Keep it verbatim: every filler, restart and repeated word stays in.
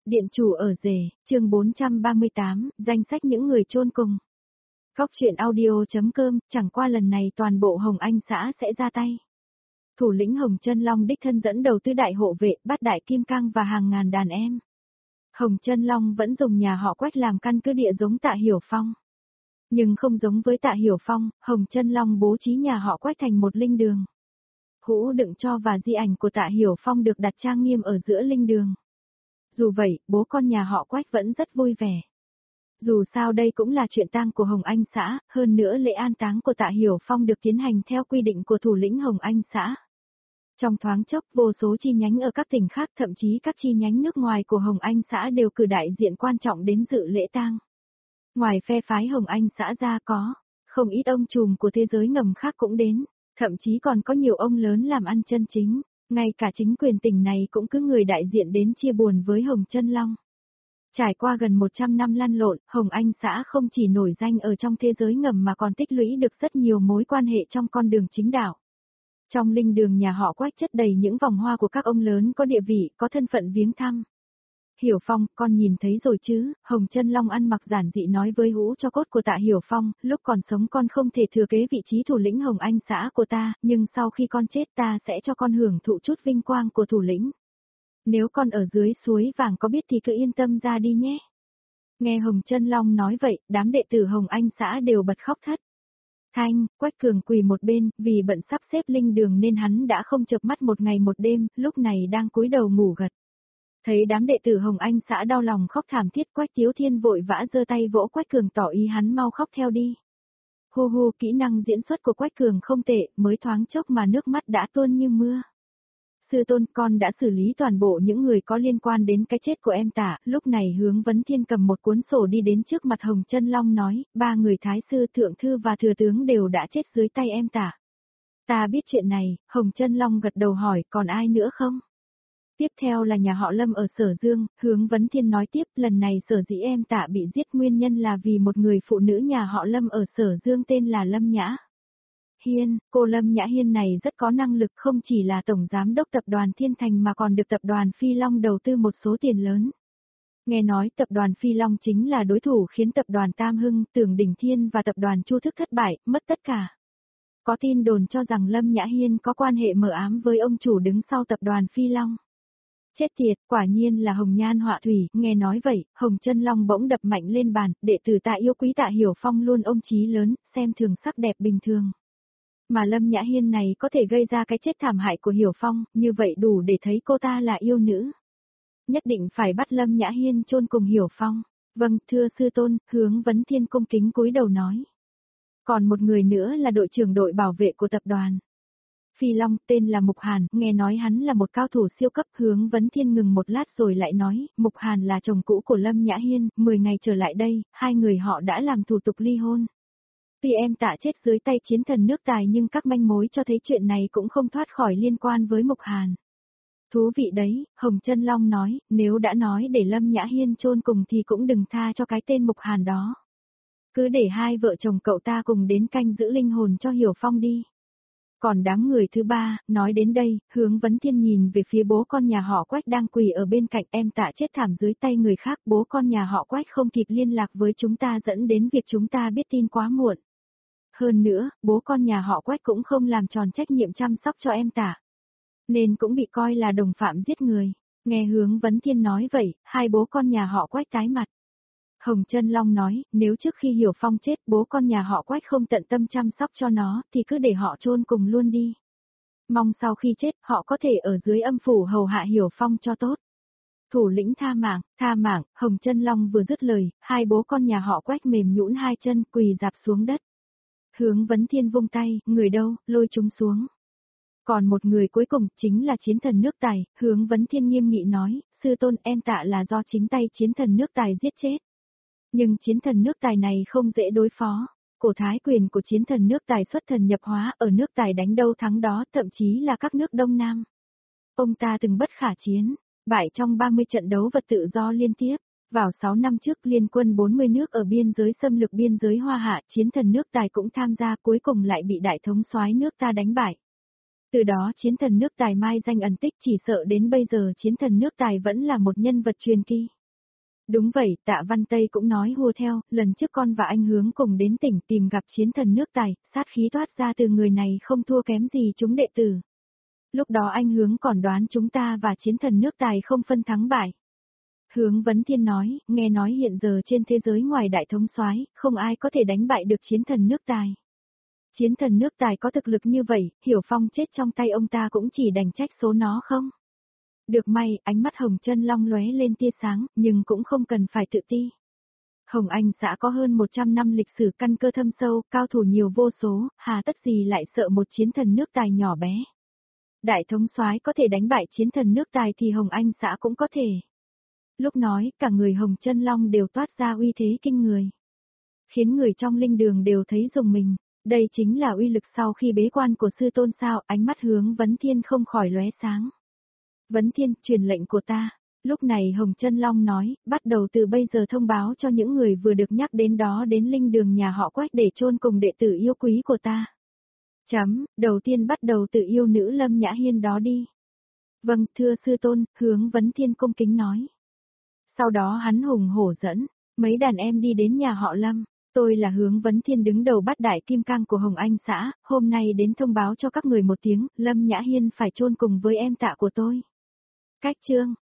Điện chủ ở rể, chương bốn trăm ba mươi tám, danh sách những người chôn cùng. Cóc truyện audio.com, chẳng qua lần này toàn bộ Hồng Anh xã sẽ ra tay. Thủ lĩnh Hồng Chân Long đích thân dẫn đầu tứ đại hộ vệ, bát đại kim cang và hàng ngàn đàn em. Hồng Chân Long vẫn dùng nhà họ Quách làm căn cứ địa giống Tạ Hiểu Phong. Nhưng không giống với Tạ Hiểu Phong, Hồng Chân Long bố trí nhà họ Quách thành một linh đường. Hũ đựng cho và di ảnh của Tạ Hiểu Phong được đặt trang nghiêm ở giữa linh đường. Dù vậy, bố con nhà họ Quách vẫn rất vui vẻ. Dù sao đây cũng là chuyện tang của Hồng Anh xã, hơn nữa lễ an táng của Tạ Hiểu Phong được tiến hành theo quy định của thủ lĩnh Hồng Anh xã. Trong thoáng chốc, vô số chi nhánh ở các tỉnh khác, thậm chí các chi nhánh nước ngoài của Hồng Anh xã đều cử đại diện quan trọng đến dự lễ tang. Ngoài phe phái Hồng Anh xã ra có, không ít ông trùm của thế giới ngầm khác cũng đến, thậm chí còn có nhiều ông lớn làm ăn chân chính. Ngay cả chính quyền tỉnh này cũng cứ người đại diện đến chia buồn với Hồng Chân Long. Trải qua gần một trăm năm lăn lộn, Hồng Anh xã không chỉ nổi danh ở trong thế giới ngầm mà còn tích lũy được rất nhiều mối quan hệ trong con đường chính đạo. Trong linh đường nhà họ Quách chất đầy những vòng hoa của các ông lớn có địa vị, có thân phận viếng thăm. Hiểu Phong, con nhìn thấy rồi chứ, Hồng Chân Long ăn mặc giản dị nói với hũ cho cốt của Tạ Hiểu Phong, lúc còn sống con không thể thừa kế vị trí thủ lĩnh Hồng Anh xã của ta, nhưng sau khi con chết ta sẽ cho con hưởng thụ chút vinh quang của thủ lĩnh. Nếu con ở dưới suối vàng có biết thì cứ yên tâm ra đi nhé. Nghe Hồng Chân Long nói vậy, đám đệ tử Hồng Anh xã đều bật khóc thất. Thanh, Quách Cường quỳ một bên, vì bận sắp xếp linh đường nên hắn đã không chợp mắt một ngày một đêm, lúc này đang cúi đầu ngủ gật. Thấy đám đệ tử Hồng Anh xã đau lòng khóc thảm thiết, Quách Tiếu Thiên vội vã giơ tay vỗ Quách Cường tỏ ý hắn mau khóc theo đi. Hô hô, kỹ năng diễn xuất của Quách Cường không tệ, mới thoáng chốc mà nước mắt đã tuôn như mưa. Sư tôn, con đã xử lý toàn bộ những người có liên quan đến cái chết của em Tạ. Lúc này Hướng Vấn Thiên cầm một cuốn sổ đi đến trước mặt Hồng Chân Long nói, ba người Thái sư, Thượng thư và Thừa tướng đều đã chết dưới tay em Tạ. Ta biết chuyện này, Hồng Chân Long gật đầu hỏi, còn ai nữa không? Tiếp theo là nhà họ Lâm ở Sở Dương, Hướng Vấn Thiên nói tiếp, lần này sở dĩ em Tạ bị giết nguyên nhân là vì một người phụ nữ nhà họ Lâm ở Sở Dương tên là Lâm Nhã Hiên. Cô Lâm Nhã Hiên này rất có năng lực, không chỉ là tổng giám đốc tập đoàn Thiên Thành mà còn được tập đoàn Phi Long đầu tư một số tiền lớn. Nghe nói tập đoàn Phi Long chính là đối thủ khiến tập đoàn Tam Hưng, Tưởng Đỉnh Thiên và tập đoàn Chu Thức thất bại, mất tất cả. Có tin đồn cho rằng Lâm Nhã Hiên có quan hệ mờ ám với ông chủ đứng sau tập đoàn Phi Long. Chết tiệt, quả nhiên là hồng nhan họa thủy. Nghe nói vậy, Hồng Chân Long bỗng đập mạnh lên bàn, đệ tử Tạ yêu quý Tạ Hiểu Phong luôn ôm chí lớn, xem thường sắc đẹp bình thường. Mà Lâm Nhã Hiên này có thể gây ra cái chết thảm hại của Hiểu Phong, như vậy đủ để thấy cô ta là yêu nữ. Nhất định phải bắt Lâm Nhã Hiên chôn cùng Hiểu Phong. Vâng, thưa sư tôn, Hướng Vấn Thiên cung kính cúi đầu nói. Còn một người nữa là đội trưởng đội bảo vệ của tập đoàn Phi Long, tên là Mục Hàn, nghe nói hắn là một cao thủ siêu cấp. Hướng Vấn Thiên ngừng một lát rồi lại nói, Mục Hàn là chồng cũ của Lâm Nhã Hiên, mười ngày trở lại đây, hai người họ đã làm thủ tục ly hôn. Tuy em Tạ chết dưới tay chiến thần nước Tài nhưng các manh mối cho thấy chuyện này cũng không thoát khỏi liên quan với Mục Hàn. Thú vị đấy, Hồng Chân Long nói, nếu đã nói để Lâm Nhã Hiên chôn cùng thì cũng đừng tha cho cái tên Mục Hàn đó. Cứ để hai vợ chồng cậu ta cùng đến canh giữ linh hồn cho Hiểu Phong đi. Còn đám người thứ ba, nói đến đây, Hướng Vấn Thiên nhìn về phía bố con nhà họ Quách đang quỳ ở bên cạnh. Em Tạ chết thảm dưới tay người khác, bố con nhà họ Quách không kịp liên lạc với chúng ta dẫn đến việc chúng ta biết tin quá muộn. Hơn nữa, bố con nhà họ Quách cũng không làm tròn trách nhiệm chăm sóc cho em Tạ, nên cũng bị coi là đồng phạm giết người. Nghe Hướng Vấn Thiên nói vậy, hai bố con nhà họ Quách tái mặt. Hồng Chân Long nói, nếu trước khi Hiểu Phong chết bố con nhà họ Quách không tận tâm chăm sóc cho nó, thì cứ để họ chôn cùng luôn đi. Mong sau khi chết, họ có thể ở dưới âm phủ hầu hạ Hiểu Phong cho tốt. Thủ lĩnh tha mạng, tha mạng. Hồng Chân Long vừa dứt lời, hai bố con nhà họ Quách mềm nhũn hai chân quỳ rạp xuống đất. Hướng Vấn Thiên vung tay, người đâu, lôi chúng xuống. Còn một người cuối cùng, chính là chiến thần nước Tài. Hướng Vấn Thiên nghiêm nghị nói, sư tôn, em Tạ là do chính tay chiến thần nước Tài giết chết. Nhưng chiến thần nước Tài này không dễ đối phó. Cổ thái quyền của chiến thần nước Tài xuất thần nhập hóa, ở nước Tài đánh đâu thắng đó, thậm chí là các nước Đông Nam. Ông ta từng bất khả chiến, bại trong ba mươi trận đấu vật tự do liên tiếp. Vào sáu năm trước, liên quân bốn mươi nước ở biên giới xâm lược biên giới Hoa Hạ, chiến thần nước Tài cũng tham gia, cuối cùng lại bị đại thống soái nước ta đánh bại. Từ đó chiến thần nước Tài mai danh ẩn tích, chỉ sợ đến bây giờ chiến thần nước Tài vẫn là một nhân vật truyền kỳ. Đúng vậy, Tạ Văn Tây cũng nói hùa theo, lần trước con và anh Hướng cùng đến tỉnh tìm gặp chiến thần nước Tài, sát khí toát ra từ người này không thua kém gì chúng đệ tử. Lúc đó anh Hướng còn đoán chúng ta và chiến thần nước Tài không phân thắng bại. Hướng Vấn Thiên nói, nghe nói hiện giờ trên thế giới ngoài đại thống soái, không ai có thể đánh bại được chiến thần nước Tài. Chiến thần nước Tài có thực lực như vậy, Hiểu Phong chết trong tay ông ta cũng chỉ đành trách số nó không? Được may, ánh mắt Hồng Chân Long lóe lên tia sáng, nhưng cũng không cần phải tự ti. Hồng Anh xã có hơn một trăm năm lịch sử căn cơ thâm sâu, cao thủ nhiều vô số, hà tất gì lại sợ một chiến thần nước Tài nhỏ bé. Đại thống soái có thể đánh bại chiến thần nước Tài thì Hồng Anh xã cũng có thể. Lúc nói, cả người Hồng Chân Long đều toát ra uy thế kinh người. Khiến người trong linh đường đều thấy rùng mình, đây chính là uy lực sau khi bế quan của sư tôn sao, ánh mắt Hướng Vấn Thiên không khỏi lóe sáng. Vấn Thiên, truyền lệnh của ta. Lúc này Hồng Chân Long nói, bắt đầu từ bây giờ thông báo cho những người vừa được nhắc đến đó đến linh đường nhà họ Quách để chôn cùng đệ tử yêu quý của ta. Chấm, đầu tiên bắt đầu từ yêu nữ Lâm Nhã Hiên đó đi. Vâng, thưa sư tôn, Hướng Vấn Thiên cung kính nói. Sau đó hắn hùng hổ dẫn, mấy đàn em đi đến nhà họ Lâm. Tôi là Hướng Vấn Thiên đứng đầu bát đại kim cang của Hồng Anh xã, hôm nay đến thông báo cho các người một tiếng, Lâm Nhã Hiên phải chôn cùng với em Tạ của tôi. Cách chương